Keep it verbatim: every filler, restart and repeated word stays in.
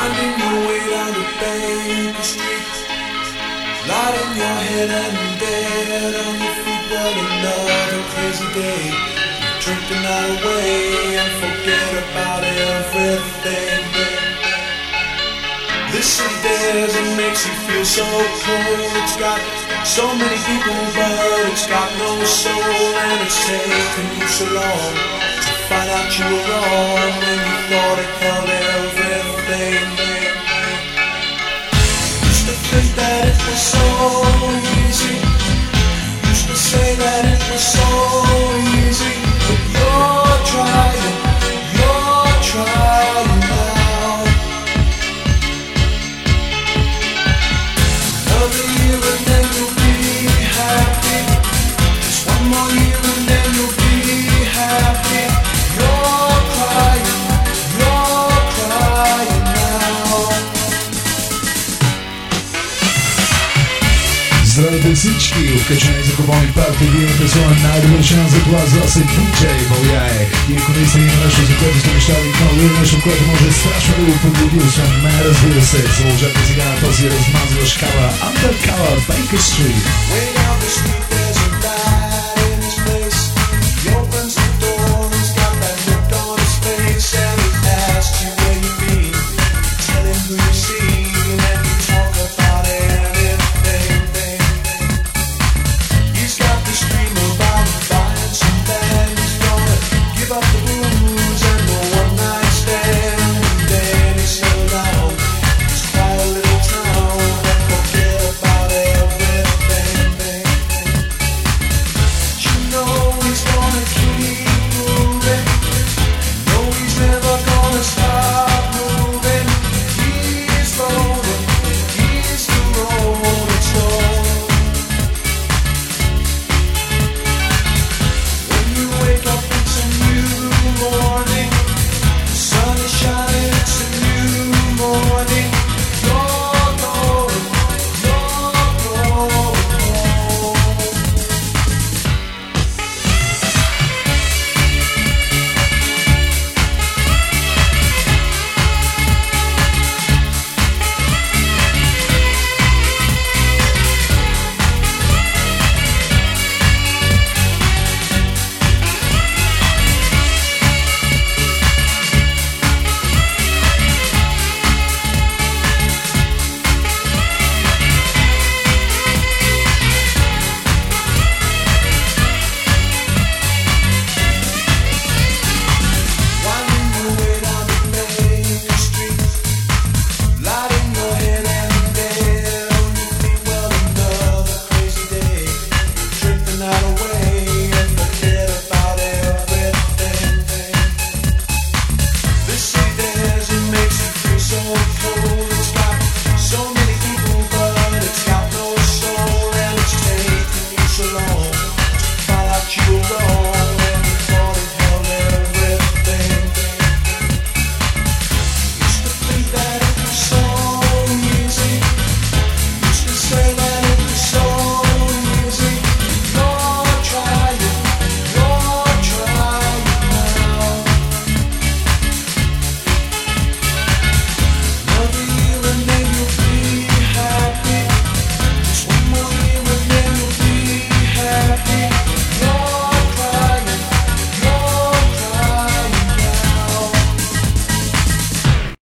finding your way down to Baker Street, lighting your head and dead on your feet. Well, another crazy day. Drink the night away and forget about everything. This city dares and makes you feel so cold. It's got so many people, but it's got no soul. And it's taken you so long to find out you were wrong when you thought it held everything. Used to think that it was so easy. Used to say that it was so easy. But you're trying, you're trying now. Another year and then you'll be happy. Just one more year and then you'll be happy. You're crying, you're crying now. Zdravite всички, откачени за хубави парти, вие имате своя най-добър шанс за това, за да се диджей влияе. И ако наистина има нещо, за което сте мечтали, много нещо, което може страшно да го побуди, освен мен, разбира се, заложете сега на този размазващ кава, Undercover, Baker Street. Way down the street.